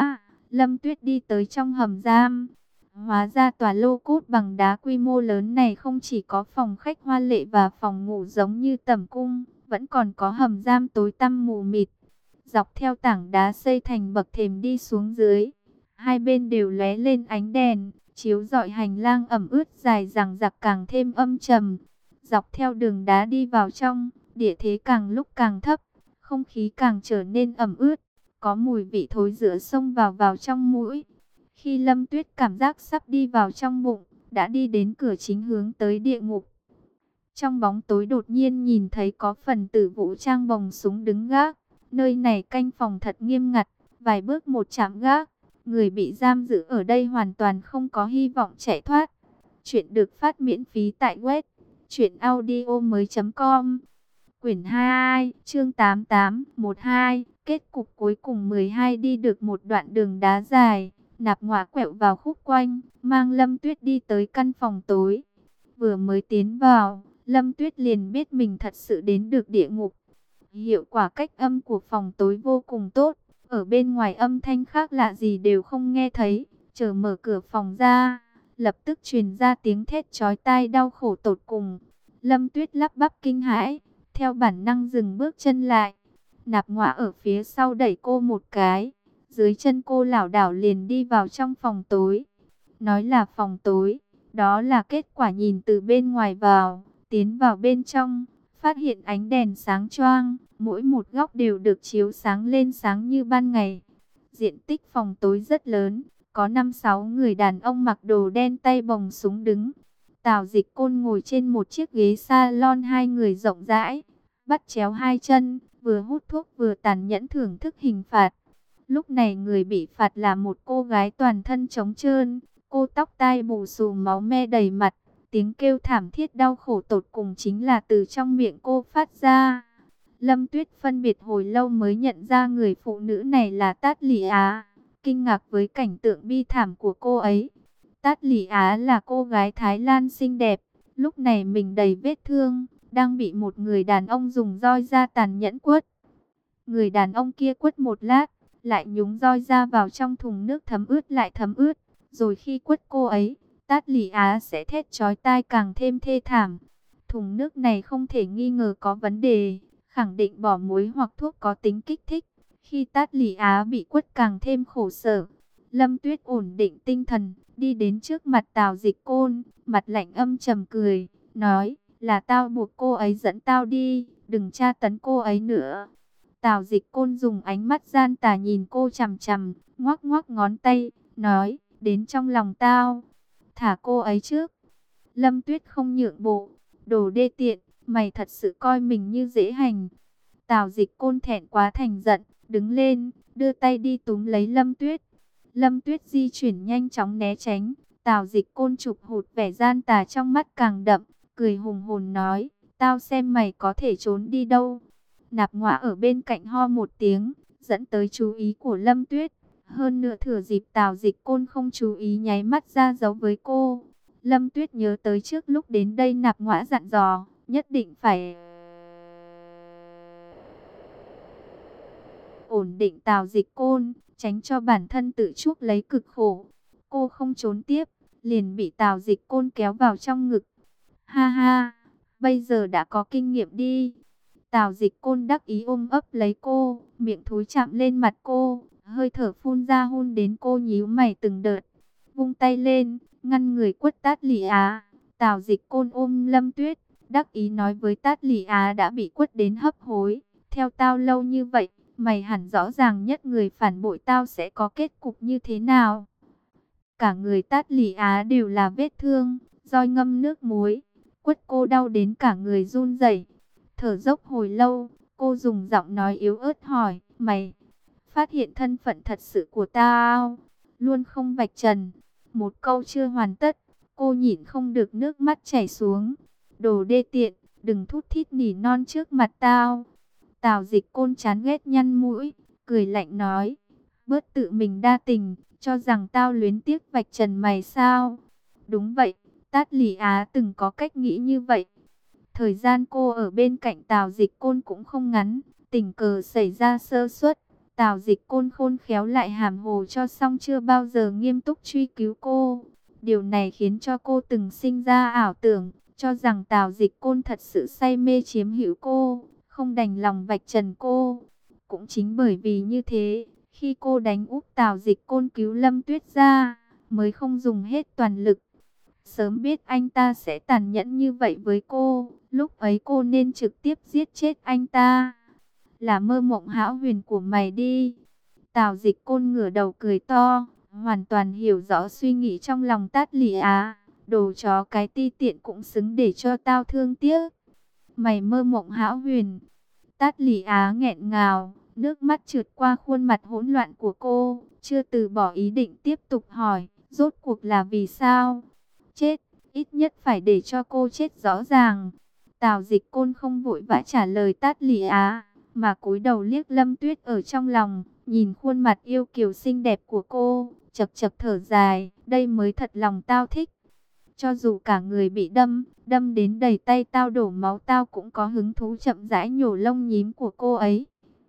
Speaker 1: Lâm Tuyết đi tới trong hầm giam. Hóa ra tòa lô cốt bằng đá quy mô lớn này không chỉ có phòng khách hoa lệ và phòng ngủ giống như tẩm cung, vẫn còn có hầm giam tối tăm mù mịt. Dọc theo tảng đá xây thành bậc thềm đi xuống dưới, hai bên đều lóe lên ánh đèn, chiếu rọi hành lang ẩm ướt dài dằng dặc càng thêm âm trầm. Dọc theo đường đá đi vào trong, địa thế càng lúc càng thấp, không khí càng trở nên ẩm ướt, có mùi vị thối rữa xông vào vào trong mũi. Khi Lâm Tuyết cảm giác sắp đi vào trong bụng, đã đi đến cửa chính hướng tới địa ngục. Trong bóng tối đột nhiên nhìn thấy có phần tử vũ trang bồng súng đứng gác. Nơi này canh phòng thật nghiêm ngặt, vài bước một chạm gác. Người bị giam giữ ở đây hoàn toàn không có hy vọng chạy thoát. Chuyện được phát miễn phí tại web truyện audio mới chấm com. Quyển hai, chương tám mươi tám, mười hai. Kết cục cuối cùng mười hai. Đi được một đoạn đường đá dài, Nạp Ngọa quẹo vào khúc quanh, mang Lâm Tuyết đi tới căn phòng tối. Vừa mới tiến vào, Lâm Tuyết liền biết mình thật sự đến được địa ngục. Hiệu quả cách âm của phòng tối vô cùng tốt, ở bên ngoài âm thanh khác lạ gì đều không nghe thấy. Chờ mở cửa phòng ra, lập tức truyền ra tiếng thét chói tai đau khổ tột cùng. Lâm Tuyết lắp bắp kinh hãi, theo bản năng dừng bước chân lại. Nạp Ngọa ở phía sau đẩy cô một cái, dưới chân cô lảo đảo liền đi vào trong phòng tối. Nói là phòng tối, đó là kết quả nhìn từ bên ngoài vào. Tiến vào bên trong, phát hiện ánh đèn sáng choang, mỗi một góc đều được chiếu sáng lên sáng như ban ngày. Diện tích phòng tối rất lớn, có năm sáu người đàn ông mặc đồ đen tay bồng súng đứng. Tào Dịch Côn ngồi trên một chiếc ghế salon hai người rộng rãi, bắt chéo hai chân, vừa hút thuốc vừa tàn nhẫn thưởng thức hình phạt. Lúc này người bị phạt là một cô gái toàn thân trống trơn, cô tóc tai bù xù máu me đầy mặt. Tiếng kêu thảm thiết đau khổ tột cùng chính là từ trong miệng cô phát ra. Lâm Tuyết phân biệt hồi lâu mới nhận ra người phụ nữ này là Tát Lị Á, kinh ngạc với cảnh tượng bi thảm của cô ấy. Tát Lị Á là cô gái Thái Lan xinh đẹp, lúc này mình đầy vết thương, đang bị một người đàn ông dùng roi da tàn nhẫn quất. Người đàn ông kia quất một lát, lại nhúng roi da vào trong thùng nước thấm ướt lại thấm ướt, rồi khi quất cô ấy, Tát Lị Á sẽ thét chói tai càng thêm thê thảm. Thùng nước này không thể nghi ngờ có vấn đề, khẳng định bỏ muối hoặc thuốc có tính kích thích. Khi Tát Lị Á bị quất càng thêm khổ sở. Lâm Tuyết ổn định tinh thần, đi đến trước mặt Tào Dịch Côn, mặt lạnh âm trầm cười, nói, là tao buộc cô ấy dẫn tao đi, đừng tra tấn cô ấy nữa. Tào Dịch Côn dùng ánh mắt gian tà nhìn cô chằm chằm, ngoắc ngoắc ngón tay, nói, đến trong lòng tao. Thả cô ấy trước. Lâm Tuyết không nhượng bộ. Đồ đê tiện, mày thật sự coi mình như dễ hành. Tào Dịch Côn thẹn quá thành giận, đứng lên, đưa tay đi túm lấy Lâm Tuyết. Lâm Tuyết di chuyển nhanh chóng né tránh. Tào Dịch Côn chụp hụt vẻ gian tà trong mắt càng đậm, cười hùng hồn nói, tao xem mày có thể trốn đi đâu. Nạp Ngọa ở bên cạnh ho một tiếng, dẫn tới chú ý của Lâm Tuyết. Hơn nữa thừa dịp Tào Dịch Côn không chú ý nháy mắt ra dấu với cô. Lâm Tuyết nhớ tới trước lúc đến đây Nạp Ngọa dặn dò, nhất định phải ổn định Tào Dịch Côn, tránh cho bản thân tự chuốc lấy cực khổ. Cô không trốn tiếp, liền bị Tào Dịch Côn kéo vào trong ngực. Ha ha, bây giờ đã có kinh nghiệm đi. Tào Dịch Côn đắc ý ôm ấp lấy cô, miệng thối chạm lên mặt cô, hơi thở phun ra hôn đến cô nhíu mày từng đợt. Vung tay lên, ngăn người quất Tát Lị Á. Tào Dịch Côn ôm Lâm Tuyết, đắc ý nói với Tát Lị Á đã bị quất đến hấp hối. Theo tao lâu như vậy, mày hẳn rõ ràng nhất người phản bội tao sẽ có kết cục như thế nào. Cả người Tát Lị Á đều là vết thương, roi ngâm nước muối, quất cô đau đến cả người run rẩy. Thở dốc hồi lâu, cô dùng giọng nói yếu ớt hỏi, mày phát hiện thân phận thật sự của tao, luôn không vạch trần. Một câu chưa hoàn tất, cô nhịn không được nước mắt chảy xuống. Đồ đê tiện, đừng thút thít nỉ non trước mặt tao. Tào Dịch Côn chán ghét nhăn mũi, cười lạnh nói, bớt tự mình đa tình, cho rằng tao luyến tiếc vạch trần mày sao? Đúng vậy, Tát Lị Á từng có cách nghĩ như vậy. Thời gian cô ở bên cạnh Tào Dịch Côn cũng không ngắn, tình cờ xảy ra sơ suất, Tào Dịch Côn khôn khéo lại hàm hồ cho xong chưa bao giờ nghiêm túc truy cứu cô. Điều này khiến cho cô từng sinh ra ảo tưởng, cho rằng Tào Dịch Côn thật sự say mê chiếm hữu cô, không đành lòng vạch trần cô. Cũng chính bởi vì như thế, khi cô đánh úp Tào Dịch Côn cứu Lâm Tuyết ra, mới không dùng hết toàn lực. Sớm biết anh ta sẽ tàn nhẫn như vậy với cô, lúc ấy cô nên trực tiếp giết chết anh ta. Là mơ mộng hão huyền của mày đi. Tào Dịch Côn ngửa đầu cười to, hoàn toàn hiểu rõ suy nghĩ trong lòng Tát Lị Á. Đồ chó cái ti tiện cũng xứng để cho tao thương tiếc. Mày mơ mộng hão huyền. Tát Lị Á nghẹn ngào, nước mắt trượt qua khuôn mặt hỗn loạn của cô, chưa từ bỏ ý định tiếp tục hỏi, rốt cuộc là vì sao? Chết, ít nhất phải để cho cô chết rõ ràng. Tào Dịch Côn không vội vã trả lời Tát Lị Á, mà cúi đầu liếc Lâm Tuyết ở trong lòng, nhìn khuôn mặt yêu kiều xinh đẹp của cô, chật chật thở dài, đây mới thật lòng tao thích. Cho dù cả người bị đâm, đâm đến đầy tay tao đổ máu, tao cũng có hứng thú chậm rãi nhổ lông nhím của cô ấy.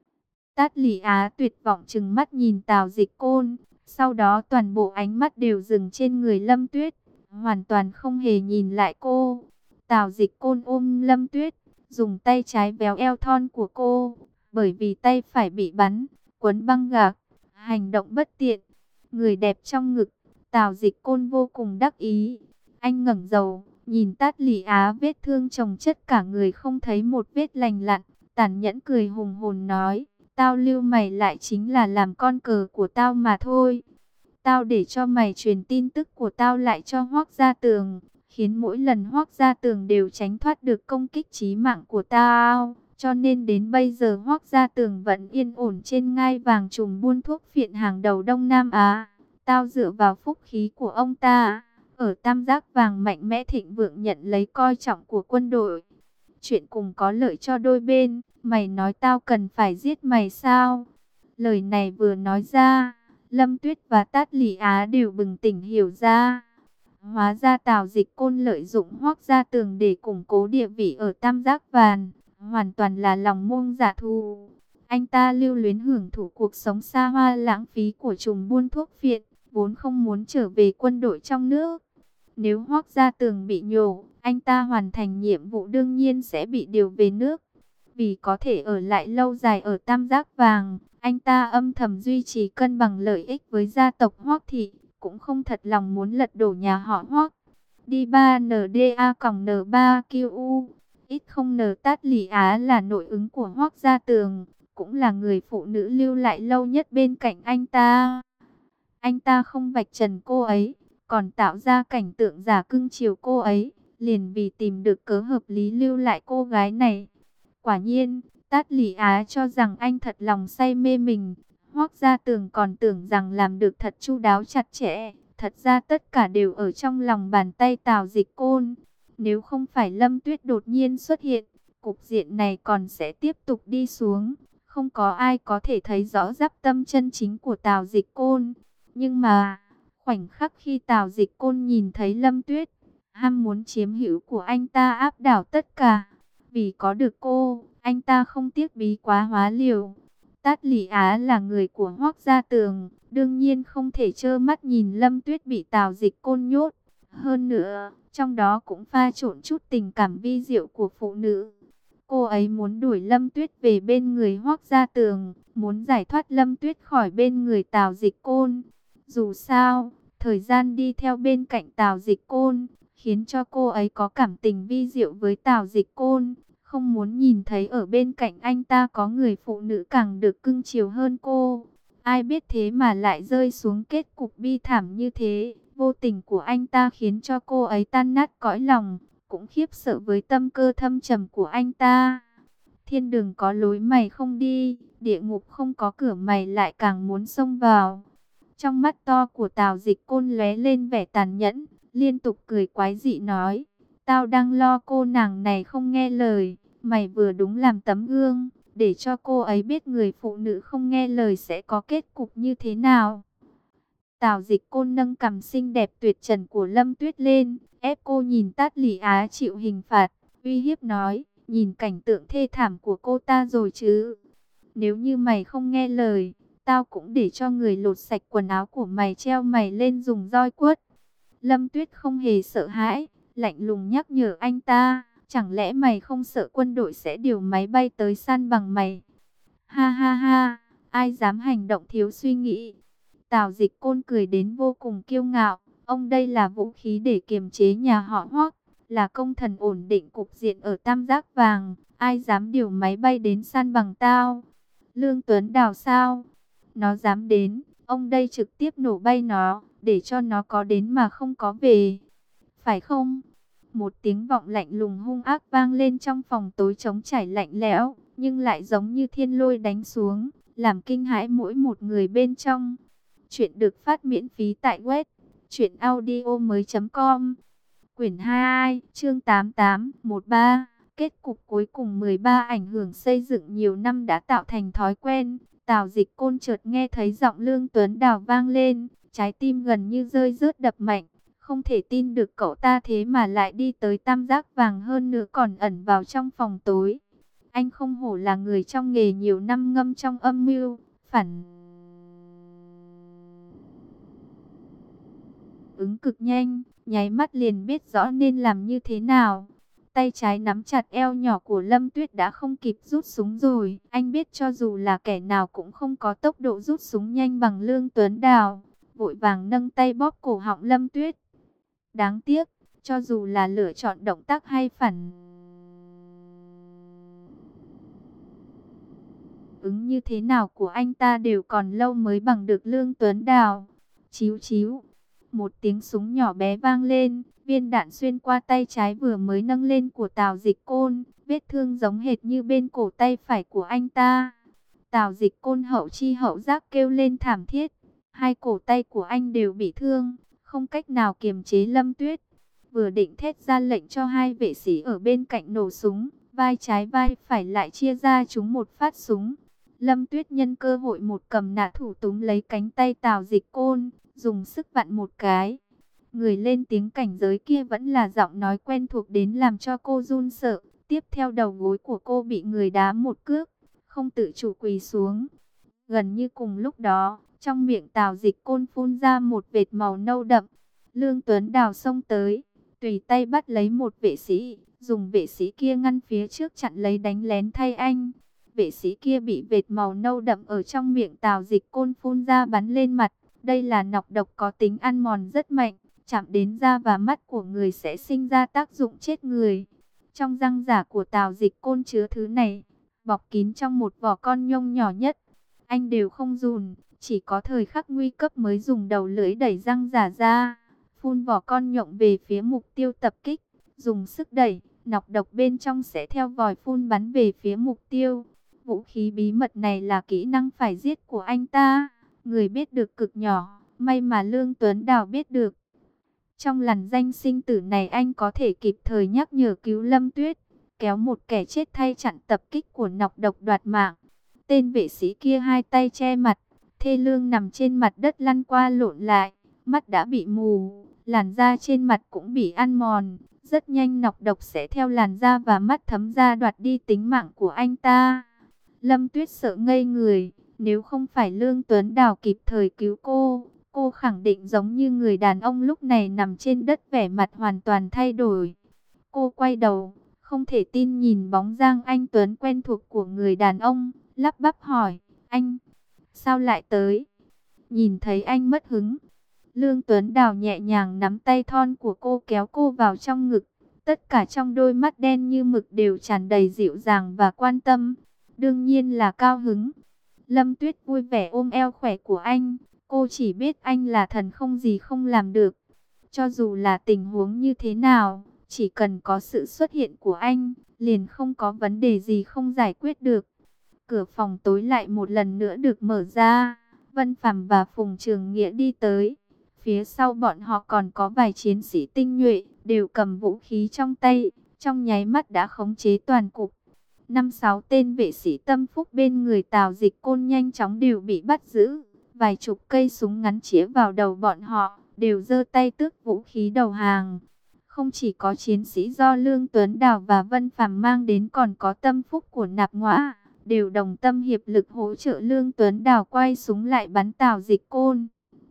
Speaker 1: Tát Lị Á tuyệt vọng trừng mắt nhìn Tào Dịch Côn, sau đó toàn bộ ánh mắt đều dừng trên người Lâm Tuyết, hoàn toàn không hề nhìn lại cô. Tào Dịch Côn ôm Lâm Tuyết, dùng tay trái véo eo thon của cô, bởi vì tay phải bị bắn, quấn băng gạc, hành động bất tiện. Người đẹp trong ngực, Tào Dịch Côn vô cùng đắc ý. Anh ngẩng đầu, nhìn Tát Lị Á vết thương chồng chất cả người không thấy một vết lành lặn, tàn nhẫn cười hùng hồn nói, tao lưu mày lại chính là làm con cờ của tao mà thôi. Tao để cho mày truyền tin tức của tao lại cho Hoắc Gia Tường, khiến mỗi lần Hoắc Gia Tường đều tránh thoát được công kích chí mạng của tao. Cho nên đến bây giờ Hoắc Gia Tường vẫn yên ổn trên ngai vàng trùm buôn thuốc phiện hàng đầu Đông Nam Á. Tao dựa vào phúc khí của ông ta, ở tam giác vàng mạnh mẽ thịnh vượng nhận lấy coi trọng của quân đội. Chuyện cùng có lợi cho đôi bên, mày nói tao cần phải giết mày sao? Lời này vừa nói ra, Lâm Tuyết và Tát Lị Á đều bừng tỉnh hiểu ra. Hóa ra Tào Dịch Côn lợi dụng Hoắc Gia Tường để củng cố địa vị ở tam giác vàng, hoàn toàn là lòng muông dạ thù. Anh ta lưu luyến hưởng thụ cuộc sống xa hoa lãng phí của trùm buôn thuốc phiện, vốn không muốn trở về quân đội trong nước. Nếu Hoắc Gia Tường bị nhổ, anh ta hoàn thành nhiệm vụ đương nhiên sẽ bị điều về nước. Vì có thể ở lại lâu dài ở tam giác vàng, anh ta âm thầm duy trì cân bằng lợi ích với gia tộc Hoắc thị, cũng không thật lòng muốn lật đổ nhà họ Hoắc. Đi ba N D A N ba Q U X không N Tát Lị Á là nội ứng của Hoắc Gia Tường, cũng là người phụ nữ lưu lại lâu nhất bên cạnh anh ta. Anh ta không vạch trần cô ấy, còn tạo ra cảnh tượng giả cưng chiều cô ấy, liền vì tìm được cớ hợp lý lưu lại cô gái này. Quả nhiên, Tát Lị Á cho rằng anh thật lòng say mê mình, Hoắc Gia Tường còn tưởng rằng làm được thật chu đáo chặt chẽ. Thật ra tất cả đều ở trong lòng bàn tay Tào Dịch Côn. Nếu không phải Lâm Tuyết đột nhiên xuất hiện, cục diện này còn sẽ tiếp tục đi xuống. Không có ai có thể thấy rõ giáp tâm chân chính của Tào Dịch Côn. Nhưng mà, khoảnh khắc khi Tào Dịch Côn nhìn thấy Lâm Tuyết, ham muốn chiếm hữu của anh ta áp đảo tất cả. Vì có được cô, anh ta không tiếc bí quá hóa liều. Tát Lị Á là người của Hoắc Gia Tường, đương nhiên không thể trơ mắt nhìn Lâm Tuyết bị Tào Dịch Côn nhốt. Hơn nữa, trong đó cũng pha trộn chút tình cảm vi diệu của phụ nữ. Cô ấy muốn đuổi Lâm Tuyết về bên người Hoắc Gia Tường, muốn giải thoát Lâm Tuyết khỏi bên người Tào Dịch Côn. Dù sao, thời gian đi theo bên cạnh Tào Dịch Côn, khiến cho cô ấy có cảm tình vi diệu với Tào Dịch Côn. Không muốn nhìn thấy ở bên cạnh anh ta có người phụ nữ càng được cưng chiều hơn cô. Ai biết thế mà lại rơi xuống kết cục bi thảm như thế. Vô tình của anh ta khiến cho cô ấy tan nát cõi lòng, cũng khiếp sợ với tâm cơ thâm trầm của anh ta. Thiên đường có lối mày không đi, địa ngục không có cửa mày lại càng muốn xông vào. Trong mắt to của Tào Dịch Côn lóe lên vẻ tàn nhẫn, liên tục cười quái dị nói, tao đang lo cô nàng này không nghe lời, mày vừa đúng làm tấm gương, để cho cô ấy biết người phụ nữ không nghe lời sẽ có kết cục như thế nào. Tào Dịch Côn nâng cằm xinh đẹp tuyệt trần của Lâm Tuyết lên, ép cô nhìn Tát Lị Á chịu hình phạt, uy hiếp nói, nhìn cảnh tượng thê thảm của cô ta rồi chứ. Nếu như mày không nghe lời, tao cũng để cho người lột sạch quần áo của mày, treo mày lên dùng roi quất. Lâm Tuyết không hề sợ hãi, lạnh lùng nhắc nhở anh ta, chẳng lẽ mày không sợ quân đội sẽ điều máy bay tới săn bằng mày? Ha ha ha, ai dám hành động thiếu suy nghĩ. Tào Dịch Côn cười đến vô cùng kiêu ngạo, ông đây là vũ khí để kiềm chế nhà họ Hoắc, là công thần ổn định cục diện ở Tam Giác Vàng, ai dám điều máy bay đến săn bằng tao? Lương Tuấn Đào sao? Nó dám đến, ông đây trực tiếp nổ bay nó, để cho nó có đến mà không có về. Phải không? Một tiếng vọng lạnh lùng hung ác vang lên trong phòng tối trống trải lạnh lẽo, nhưng lại giống như thiên lôi đánh xuống, làm kinh hãi mỗi một người bên trong. Chuyện được phát miễn phí tại web truyện audio mới chấm com. Quyển hai, chương tám mươi tám, mười ba. Kết cục cuối cùng mười ba. Ảnh hưởng xây dựng nhiều năm đã tạo thành thói quen. Tào Dịch Côn chợt nghe thấy giọng Lương Tuấn Đào vang lên, trái tim gần như rơi rớt đập mạnh. Không thể tin được cậu ta thế mà lại đi tới Tam Giác Vàng, hơn nữa còn ẩn vào trong phòng tối. Anh không hổ là người trong nghề nhiều năm ngâm trong âm mưu, phản ứng cực nhanh, nháy mắt liền biết rõ nên làm như thế nào. Tay trái nắm chặt eo nhỏ của Lâm Tuyết đã không kịp rút súng rồi. Anh biết cho dù là kẻ nào cũng không có tốc độ rút súng nhanh bằng Lương Tuấn Đào. Vội vàng nâng tay bóp cổ họng Lâm Tuyết. Đáng tiếc, cho dù là lựa chọn động tác hay phản ứng như thế nào của anh ta đều còn lâu mới bằng được Lương Tuấn Đào. Chíu chíu, một tiếng súng nhỏ bé vang lên, viên đạn xuyên qua tay trái vừa mới nâng lên của Tào Dịch Côn, vết thương giống hệt như bên cổ tay phải của anh ta. Tào Dịch Côn hậu chi hậu giác kêu lên thảm thiết, hai cổ tay của anh đều bị thương, không cách nào kiềm chế Lâm Tuyết. Vừa định thét ra lệnh cho hai vệ sĩ ở bên cạnh nổ súng, vai trái vai phải lại chia ra chúng một phát súng. Lâm Tuyết nhân cơ hội một cầm nã thủ túm lấy cánh tay Tào Dịch Côn, dùng sức vặn một cái. Người lên tiếng cảnh giới kia vẫn là giọng nói quen thuộc đến làm cho cô run sợ. Tiếp theo đầu gối của cô bị người đá một cước, không tự chủ quỳ xuống. Gần như cùng lúc đó, trong miệng Tào Dịch Côn phun ra một vệt màu nâu đậm. Lương Tuấn Đào xông tới, tùy tay bắt lấy một vệ sĩ, dùng vệ sĩ kia ngăn phía trước chặn lấy đánh lén thay anh. Vệ sĩ kia bị vệt màu nâu đậm ở trong miệng Tào Dịch Côn phun ra bắn lên mặt. Đây là nọc độc có tính ăn mòn rất mạnh, chạm đến da và mắt của người sẽ sinh ra tác dụng chết người. Trong răng giả của Tào Dịch Côn chứa thứ này, bọc kín trong một vỏ con nhông nhỏ nhất. Anh đều không run, chỉ có thời khắc nguy cấp mới dùng đầu lưỡi đẩy răng giả ra, phun vỏ con nhộng về phía mục tiêu tập kích. Dùng sức đẩy, nọc độc bên trong sẽ theo vòi phun bắn về phía mục tiêu. Vũ khí bí mật này là kỹ năng phải giết của anh ta. Người biết được cực nhỏ, may mà Lương Tuấn Đào biết được. Trong lằn danh sinh tử này anh có thể kịp thời nhắc nhở cứu Lâm Tuyết, kéo một kẻ chết thay chặn tập kích của nọc độc đoạt mạng. Tên vệ sĩ kia hai tay che mặt, thê lương nằm trên mặt đất lăn qua lộn lại, mắt đã bị mù, làn da trên mặt cũng bị ăn mòn. Rất nhanh nọc độc sẽ theo làn da và mắt thấm ra đoạt đi tính mạng của anh ta. Lâm Tuyết sợ ngây người, nếu không phải Lương Tuấn Đào kịp thời cứu cô, cô khẳng định giống như người đàn ông lúc này nằm trên đất, vẻ mặt hoàn toàn thay đổi. Cô quay đầu, không thể tin nhìn bóng dáng anh Tuấn quen thuộc của người đàn ông, lắp bắp hỏi, anh, sao lại tới? Nhìn thấy anh mất hứng, Lương Tuấn Đào nhẹ nhàng nắm tay thon của cô kéo cô vào trong ngực. Tất cả trong đôi mắt đen như mực đều tràn đầy dịu dàng và quan tâm. Đương nhiên là cao hứng. Lâm Tuyết vui vẻ ôm eo khỏe của anh. Cô chỉ biết anh là thần không gì không làm được. Cho dù là tình huống như thế nào, chỉ cần có sự xuất hiện của anh, liền không có vấn đề gì không giải quyết được. Cửa phòng tối lại một lần nữa được mở ra. Vân Phàm và Phùng Trường Nghĩa đi tới. Phía sau bọn họ còn có vài chiến sĩ tinh nhuệ, đều cầm vũ khí trong tay, trong nháy mắt đã khống chế toàn cục. Năm sáu tên vệ sĩ tâm phúc bên người Tào Dịch Côn nhanh chóng đều bị bắt giữ. Vài chục cây súng ngắn chĩa vào đầu bọn họ, đều giơ tay tước vũ khí đầu hàng. Không chỉ có chiến sĩ do Lương Tuấn Đào và Vân Phàm mang đến, còn có tâm phúc của Nạp Ngõa, đều đồng tâm hiệp lực hỗ trợ Lương Tuấn Đào quay súng lại bắn Tào Dịch Côn.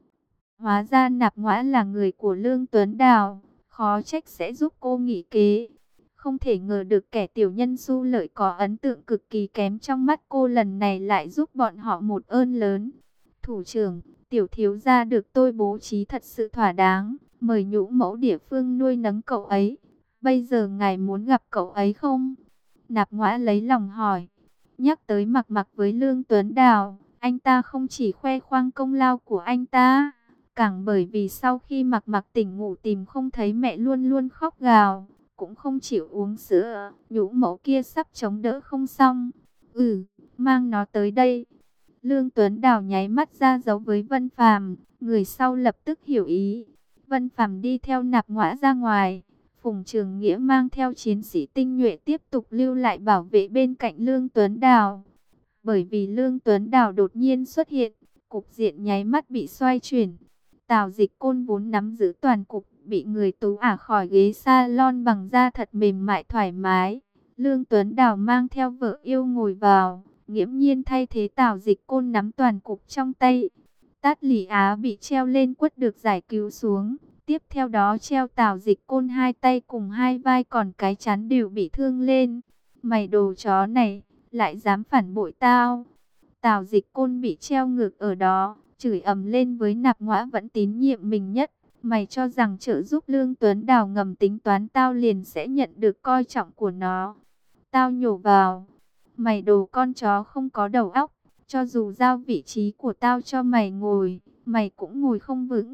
Speaker 1: Hóa ra Nạp Ngoã là người của Lương Tuấn Đào, khó trách sẽ giúp cô nghị kế. Không thể ngờ được kẻ tiểu nhân Su Lợi có ấn tượng cực kỳ kém trong mắt cô lần này lại giúp bọn họ một ơn lớn. Thủ trưởng, tiểu thiếu gia được tôi bố trí thật sự thỏa đáng, mời nhũ mẫu địa phương nuôi nấng cậu ấy. Bây giờ ngài muốn gặp cậu ấy không? Nạp Ngoã lấy lòng hỏi. Nhắc tới Mặc Mặc với Lương Tuấn Đào, anh ta không chỉ khoe khoang công lao của anh ta, càng bởi vì sau khi Mặc Mặc tỉnh ngủ tìm không thấy mẹ luôn luôn khóc gào, cũng không chịu uống sữa, nhũ mẫu kia sắp chống đỡ không xong. Ừ, mang nó tới đây. Lương Tuấn Đào nháy mắt ra dấu với Vân Phàm, người sau lập tức hiểu ý. Vân Phàm đi theo Nạp Ngoã ra ngoài, Phùng Trường Nghĩa mang theo chiến sĩ tinh nhuệ tiếp tục lưu lại bảo vệ bên cạnh Lương Tuấn Đào. Bởi vì Lương Tuấn Đào đột nhiên xuất hiện, cục diện nháy mắt bị xoay chuyển. Tào Dịch Côn vốn nắm giữ toàn cục, bị người tú ả khỏi ghế salon bằng da thật mềm mại thoải mái. Lương Tuấn Đào mang theo vợ yêu ngồi vào, nghiễm nhiên thay thế Tào Dịch Côn nắm toàn cục trong tay. Tát Lỷ Á bị treo lên quất được giải cứu xuống. Tiếp theo đó treo Tào Dịch Côn hai tay cùng hai vai, còn cái chán đều bị thương lên. Mày đồ chó này, lại dám phản bội tao. Tào Dịch Côn bị treo ngược ở đó, chửi ầm lên với Nạp Ngoã vẫn tín nhiệm mình nhất. Mày cho rằng trợ giúp Lương Tuấn Đào ngầm tính toán tao liền sẽ nhận được coi trọng của nó. Tao nhổ vào. Mày đồ con chó không có đầu óc. Cho dù giao vị trí của tao cho mày ngồi, mày cũng ngồi không vững.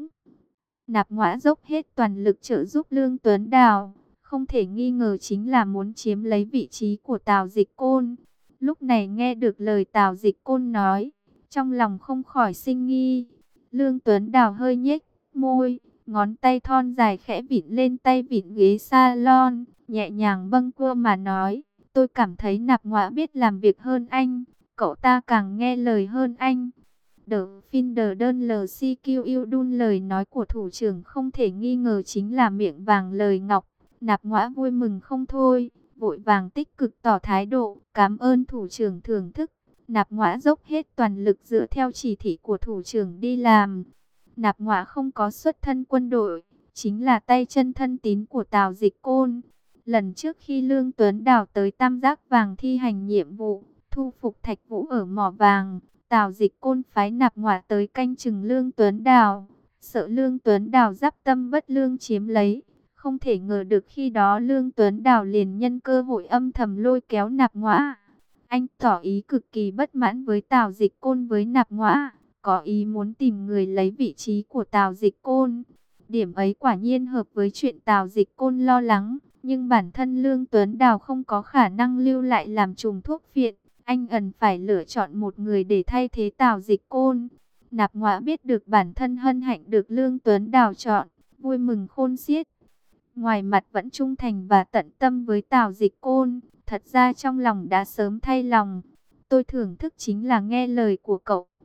Speaker 1: Nạp Ngoã dốc hết toàn lực trợ giúp Lương Tuấn Đào, không thể nghi ngờ chính là muốn chiếm lấy vị trí của Tào Dịch Côn. Lúc này nghe được lời Tào Dịch Côn nói, trong lòng không khỏi sinh nghi. Lương Tuấn Đào hơi nhếch môi, ngón tay thon dài khẽ vịn lên tay vịn ghế salon, nhẹ nhàng bâng quơ mà nói, tôi cảm thấy Nạp Ngoã biết làm việc hơn anh, cậu ta càng nghe lời hơn anh. The Finder đơn lờ xê quy Udun, lời nói của thủ trưởng không thể nghi ngờ chính là miệng vàng lời ngọc. Nạp Ngoã vui mừng không thôi, vội vàng tích cực tỏ thái độ, cảm ơn thủ trưởng thưởng thức. Nạp Ngoã dốc hết toàn lực dựa theo chỉ thị của thủ trưởng đi làm. Nạp Ngoã không có xuất thân quân đội, chính là tay chân thân tín của Tào Dịch Côn. Lần trước khi Lương Tuấn Đào tới Tam Giác Vàng thi hành nhiệm vụ, thu phục Thạch Vũ ở mỏ vàng, Tào Dịch Côn phái Nạp Ngoã tới canh chừng Lương Tuấn Đào, sợ Lương Tuấn Đào giáp tâm bất lương chiếm lấy. Không thể ngờ được khi đó Lương Tuấn Đào liền nhân cơ hội âm thầm lôi kéo Nạp Ngoã. Anh tỏ ý cực kỳ bất mãn với Tào Dịch Côn với Nạp Ngoã, có ý muốn tìm người lấy vị trí của Tào Dịch Côn. Điểm ấy quả nhiên hợp với chuyện Tào Dịch Côn lo lắng, nhưng bản thân Lương Tuấn Đào không có khả năng lưu lại làm trùm thuốc phiện. Anh ẩn phải lựa chọn một người để thay thế Tào Dịch Côn. Nạp Ngoã biết được bản thân hân hạnh được Lương Tuấn Đào chọn, vui mừng khôn xiết. Ngoài mặt vẫn trung thành và tận tâm với Tào Dịch Côn, thật ra trong lòng đã sớm thay lòng. Tôi thưởng thức chính là nghe lời của cậu.